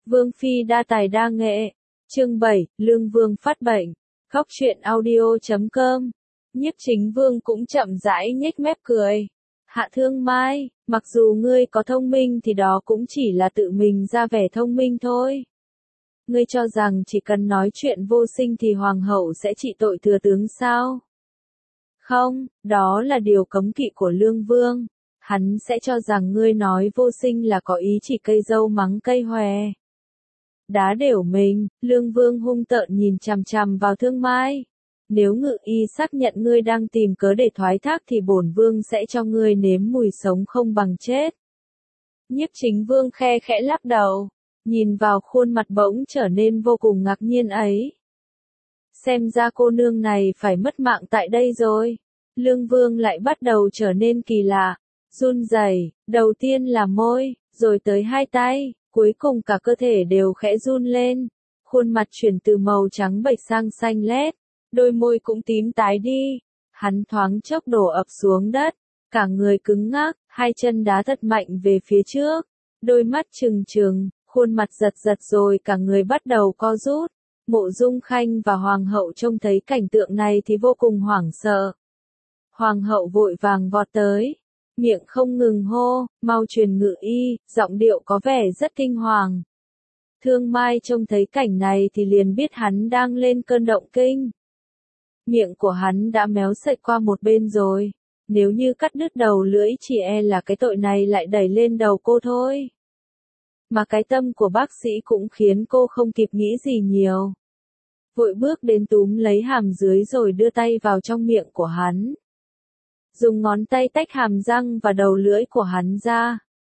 Vương phi đa tài đa nghệ. Chương 7, Lương Vương phát bệnh. Khóc chuyện audio.com. Nhiếp Chính Vương cũng chậm rãi nhếch mép cười. Hạ Thương Mai, mặc dù ngươi có thông minh thì đó cũng chỉ là tự mình ra vẻ thông minh thôi. Ngươi cho rằng chỉ cần nói chuyện vô sinh thì hoàng hậu sẽ trị tội thừa tướng sao? Không, đó là điều cấm kỵ của Lương Vương. Hắn sẽ cho rằng ngươi nói vô sinh là có ý chỉ cây dâu mắng cây hòe. Đá đều mình, Lương Vương hung tợn nhìn chằm chằm vào Thương Mai. Nếu Ngự Y xác nhận ngươi đang tìm cớ để thoái thác thì bổn vương sẽ cho ngươi nếm mùi sống không bằng chết. Nhiếp Chính Vương khe khẽ lắc đầu, nhìn vào khuôn mặt bỗng trở nên vô cùng ngạc nhiên ấy. Xem ra cô nương này phải mất mạng tại đây rồi. Lương Vương lại bắt đầu trở nên kỳ lạ, run rẩy, đầu tiên là môi, rồi tới hai tay, cuối cùng cả cơ thể đều khẽ run lên. Khuôn mặt chuyển từ màu trắng bệch sang xanh lét, đôi môi cũng tím tái đi. Hắn thoáng chốc đổ ập xuống đất, cả người cứng ngắc, hai chân đá thật mạnh về phía trước, đôi mắt trừng trừng, khuôn mặt giật giật rồi cả người bắt đầu co rút. Mộ Dung Khanh và Hoàng hậu trông thấy cảnh tượng này thì vô cùng hoảng sợ. Hoàng hậu vội vàng vọt tới, miệng không ngừng hô, mau truyền Ngự Y, giọng điệu có vẻ rất kinh hoàng. Thương Mai trông thấy cảnh này thì liền biết hắn đang lên cơn động kinh. Miệng của hắn đã méo sệch qua một bên rồi, nếu như cắt đứt đầu lưỡi chỉ e là cái tội này lại đẩy lên đầu cô thôi. Mà cái tâm của bác sĩ cũng khiến cô không kịp nghĩ gì nhiều. Vội bước đến túm lấy hàm dưới rồi đưa tay vào trong miệng của hắn. Dùng ngón tay tách hàm răng và đầu lưỡi của hắn ra.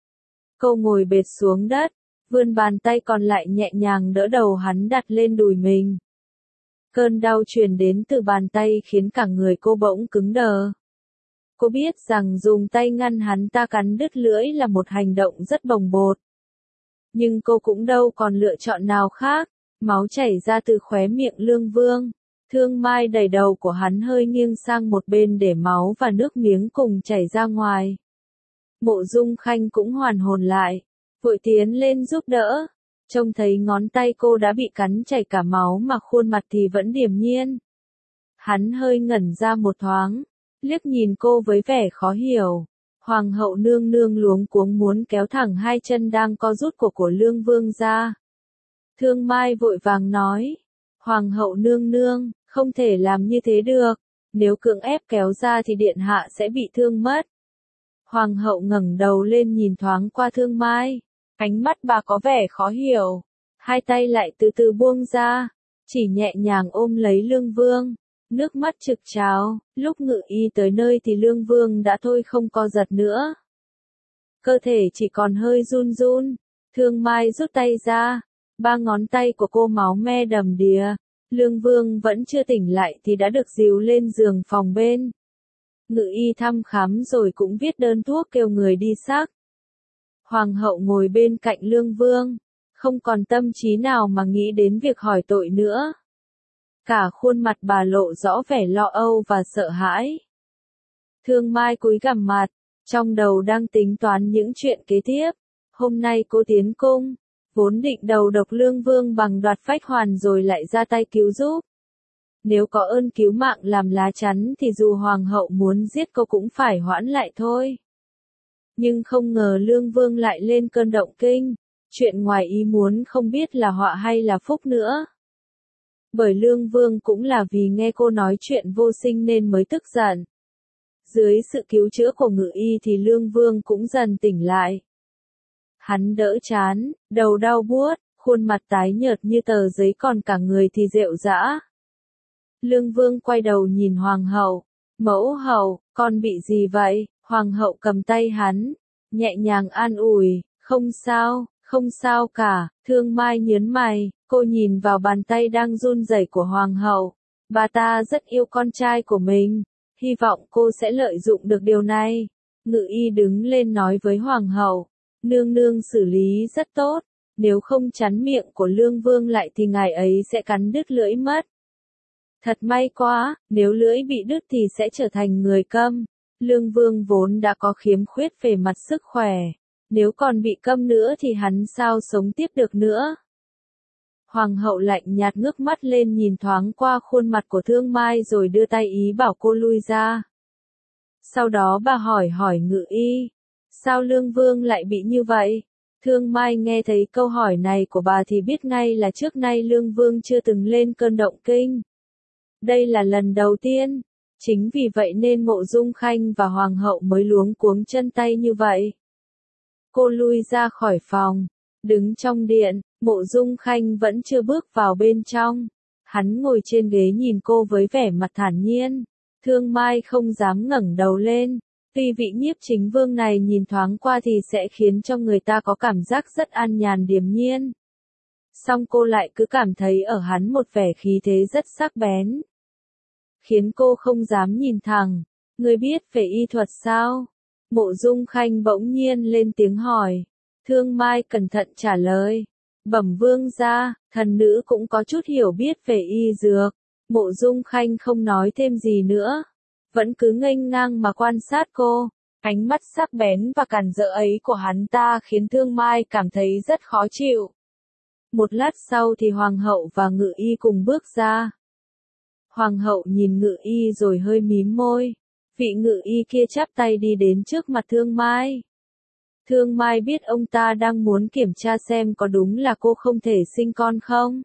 Cô ngồi bệt xuống đất, vươn bàn tay còn lại nhẹ nhàng đỡ đầu hắn đặt lên đùi mình. Cơn đau truyền đến từ bàn tay khiến cả người cô bỗng cứng đờ. Cô biết rằng dùng tay ngăn hắn ta cắn đứt lưỡi là một hành động rất bồng bột. Nhưng cô cũng đâu còn lựa chọn nào khác, máu chảy ra từ khóe miệng Lương Vương. Thương Mai đẩy đầu của hắn hơi nghiêng sang một bên để máu và nước miếng cùng chảy ra ngoài. Mộ Dung Khanh cũng hoàn hồn lại, vội tiến lên giúp đỡ. Trông thấy ngón tay cô đã bị cắn chảy cả máu mà khuôn mặt thì vẫn điềm nhiên. Hắn hơi ngẩn ra một thoáng, liếc nhìn cô với vẻ khó hiểu. Hoàng hậu nương nương luống cuống muốn kéo thẳng hai chân đang co rút của Lương Vương ra. Thương Mai vội vàng nói, Hoàng hậu nương nương, không thể làm như thế được, nếu cưỡng ép kéo ra thì điện hạ sẽ bị thương mất. Hoàng hậu ngẩng đầu lên nhìn thoáng qua Thương Mai, ánh mắt bà có vẻ khó hiểu, hai tay lại từ từ buông ra, chỉ nhẹ nhàng ôm lấy Lương Vương, nước mắt trực trào. Lúc Ngự Y tới nơi thì Lương Vương đã thôi không co giật nữa. Cơ thể chỉ còn hơi run run, Thương Mai rút tay ra, ba ngón tay của cô máu me đầm đìa. Lương Vương vẫn chưa tỉnh lại thì đã được dìu lên giường phòng bên. Ngự Y thăm khám rồi cũng viết đơn thuốc kêu người đi xác. Hoàng hậu ngồi bên cạnh Lương Vương, không còn tâm trí nào mà nghĩ đến việc hỏi tội nữa. Cả khuôn mặt bà lộ rõ vẻ lo âu và sợ hãi. Thương Mai cúi gằm mặt, trong đầu đang tính toán những chuyện kế tiếp. Hôm nay cô tiến cung, vốn định đầu độc Lương Vương bằng đoạt phách hoàn rồi lại ra tay cứu giúp. Nếu có ơn cứu mạng làm lá chắn thì dù hoàng hậu muốn giết cô cũng phải hoãn lại thôi. Nhưng không ngờ Lương Vương lại lên cơn động kinh, chuyện ngoài ý muốn không biết là họa hay là phúc nữa. Bởi Lương Vương cũng là vì nghe cô nói chuyện vô sinh nên mới tức giận. Dưới sự cứu chữa của Ngự Y thì Lương Vương cũng dần tỉnh lại. Hắn đỡ chán, đầu đau buốt, khuôn mặt tái nhợt như tờ giấy còn cả người thì rệu rã. Lương Vương quay đầu nhìn Hoàng hậu, mẫu hậu, con bị gì vậy? Hoàng hậu cầm tay hắn, nhẹ nhàng an ủi, không sao cả. Thương Mai nhớn mày, cô nhìn vào bàn tay đang run rẩy của Hoàng hậu. Bà ta rất yêu con trai của mình, hy vọng cô sẽ lợi dụng được điều này. Ngự Y đứng lên nói với Hoàng hậu, nương nương xử lý rất tốt, nếu không chắn miệng của Lương Vương lại thì ngài ấy sẽ cắn đứt lưỡi mất. Thật may quá, nếu lưỡi bị đứt thì sẽ trở thành người câm. Lương Vương vốn đã có khiếm khuyết về mặt sức khỏe, Nếu còn bị câm nữa thì hắn sao sống tiếp được nữa. Hoàng hậu lạnh nhạt ngước mắt lên nhìn thoáng qua khuôn mặt của Thương Mai rồi đưa tay ý bảo cô lui ra. Sau đó bà hỏi Ngự Y, sao Lương Vương lại bị như vậy? Thương Mai nghe thấy câu hỏi này của bà thì biết ngay là trước nay Lương Vương chưa từng lên cơn động kinh. Đây là lần đầu tiên, chính vì vậy nên Mộ Dung Khanh và Hoàng hậu mới luống cuống chân tay như vậy. Cô lui ra khỏi phòng, đứng trong điện, Mộ Dung Khanh vẫn chưa bước vào bên trong. Hắn ngồi trên ghế nhìn cô với vẻ mặt thản nhiên. Thương Mai không dám ngẩng đầu lên. Tuy vị nhiếp chính vương này nhìn thoáng qua thì sẽ khiến cho người ta có cảm giác rất an nhàn điềm nhiên. Song cô lại cứ cảm thấy ở hắn một vẻ khí thế rất sắc bén. Khiến cô không dám nhìn thẳng. Ngươi biết về y thuật sao? Mộ Dung Khanh bỗng nhiên lên tiếng hỏi. Thương Mai cẩn thận trả lời. Bẩm vương gia, thần nữ cũng có chút hiểu biết về y dược. Mộ Dung Khanh không nói thêm gì nữa. Vẫn cứ nghênh ngang mà quan sát cô. Ánh mắt sắc bén và càn rỡ ấy của hắn ta khiến Thương Mai cảm thấy rất khó chịu. Một lát sau thì Hoàng hậu và Ngự Y cùng bước ra. Hoàng hậu nhìn Ngự Y rồi hơi mím môi. Vị Ngự Y kia chắp tay đi đến trước mặt Thương Mai. Thương Mai biết ông ta đang muốn kiểm tra xem có đúng là cô không thể sinh con không.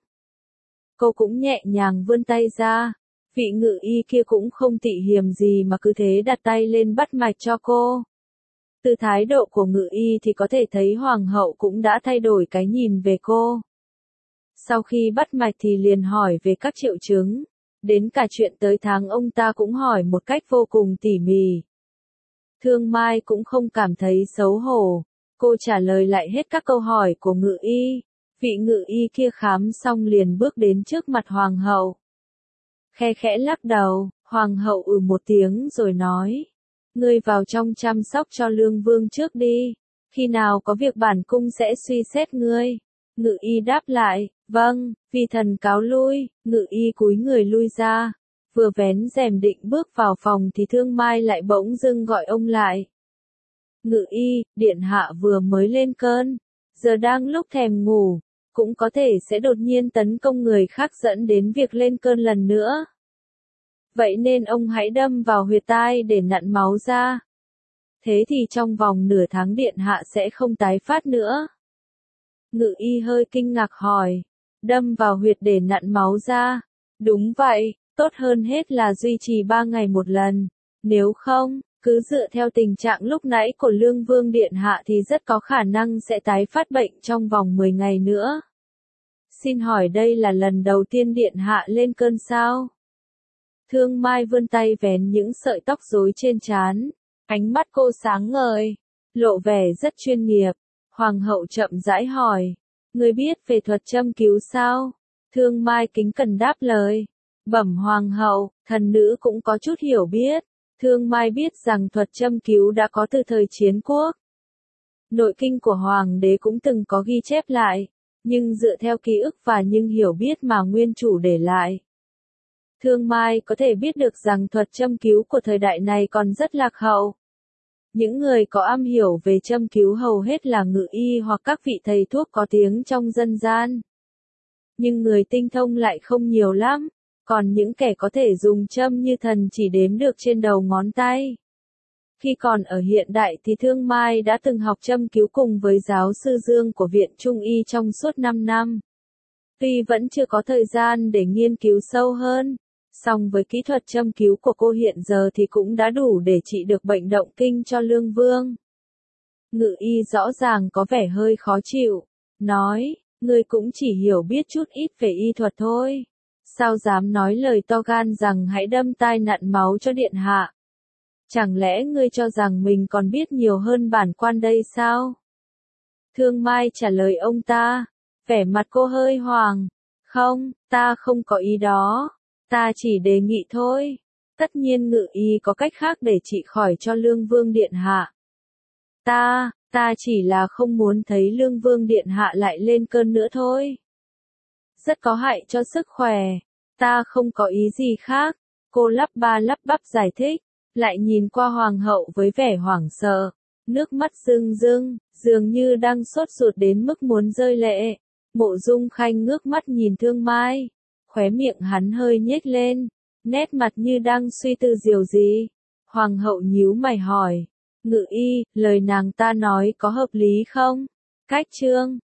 Cô cũng nhẹ nhàng vươn tay ra. Vị Ngự Y kia cũng không tị hiềm gì mà cứ thế đặt tay lên bắt mạch cho cô. Từ thái độ của Ngự Y thì có thể thấy Hoàng hậu cũng đã thay đổi cái nhìn về cô. Sau khi bắt mạch thì liền hỏi về các triệu chứng. Đến cả chuyện tới tháng ông ta cũng hỏi một cách vô cùng tỉ mỉ. Thương Mai cũng không cảm thấy xấu hổ. Cô trả lời lại hết các câu hỏi của Ngự Y. Vị Ngự Y kia khám xong liền bước đến trước mặt Hoàng hậu. Khe khẽ lắc đầu, Hoàng hậu một tiếng rồi nói. Ngươi vào trong chăm sóc cho Lương Vương trước đi. Khi nào có việc bản cung sẽ suy xét ngươi. Ngự Y đáp lại, vâng, vi thần cáo lui. Ngự Y cúi người lui ra. Vừa vén rèm định bước vào phòng thì Thương Mai lại bỗng dưng gọi ông lại. Ngự Y, điện hạ vừa mới lên cơn. Giờ đang lúc thèm ngủ. Cũng có thể sẽ đột nhiên tấn công người khác dẫn đến việc lên cơn lần nữa. Vậy nên ông hãy đâm vào huyệt tai để nặn máu ra. Thế thì trong vòng nửa tháng điện hạ sẽ không tái phát nữa. Ngự Y hơi kinh ngạc hỏi. Đâm vào huyệt để nặn máu ra. Đúng vậy, tốt hơn hết là duy trì 3 ngày một lần. Nếu không, cứ dựa theo tình trạng lúc nãy của Lương Vương điện hạ thì rất có khả năng sẽ tái phát bệnh trong vòng 10 ngày nữa. Xin hỏi đây là lần đầu tiên điện hạ lên cơn sao? Thương Mai vươn tay vén những sợi tóc rối trên trán. Ánh mắt cô sáng ngời, lộ vẻ rất chuyên nghiệp. Hoàng hậu chậm rãi hỏi. Ngươi biết về thuật châm cứu sao? Thương Mai kính cẩn đáp lời. Bẩm Hoàng hậu, thần nữ cũng có chút hiểu biết. Thương Mai biết rằng thuật châm cứu đã có từ thời chiến quốc. Nội kinh của Hoàng đế cũng từng có ghi chép lại. Nhưng dựa theo ký ức và những hiểu biết mà nguyên chủ để lại. Thương Mai có thể biết được rằng thuật châm cứu của thời đại này còn rất lạc hậu. Những người có am hiểu về châm cứu hầu hết là Ngự Y hoặc các vị thầy thuốc có tiếng trong dân gian. Nhưng người tinh thông lại không nhiều lắm, còn những kẻ có thể dùng châm như thần chỉ đếm được trên đầu ngón tay. Khi còn ở hiện đại thì Thương Mai đã từng học châm cứu cùng với giáo sư Dương của Viện Trung Y trong suốt 5 năm. Tuy vẫn chưa có thời gian để nghiên cứu sâu hơn, song với kỹ thuật châm cứu của cô hiện giờ thì cũng đã đủ để trị được bệnh động kinh cho Lương Vương. Ngự Y rõ ràng có vẻ hơi khó chịu, nói, ngươi cũng chỉ hiểu biết chút ít về y thuật thôi. Sao dám nói lời to gan rằng hãy đâm tai nặn máu cho điện hạ? Chẳng lẽ ngươi cho rằng mình còn biết nhiều hơn bản quan đây sao? Thương Mai trả lời ông ta, vẻ mặt cô hơi hoàng. Không, ta không có ý đó. Ta chỉ đề nghị thôi. Tất nhiên Ngự Y có cách khác để trị khỏi cho Lương Vương điện hạ. Ta chỉ là không muốn thấy Lương Vương điện hạ lại lên cơn nữa thôi. Rất có hại cho sức khỏe. Ta không có ý gì khác. Cô lắp ba lắp bắp giải thích, lại nhìn qua Hoàng hậu với vẻ hoảng sợ. nước mắt rưng rưng, dường như đang sốt ruột đến mức muốn rơi lệ. Mộ Dung Khanh ngước mắt nhìn Thương Mai, khóe miệng hắn hơi nhếch lên, nét mặt như đang suy tư điều gì. Hoàng hậu nhíu mày hỏi, Ngự y, lời nàng ta nói có hợp lý không? Cách chương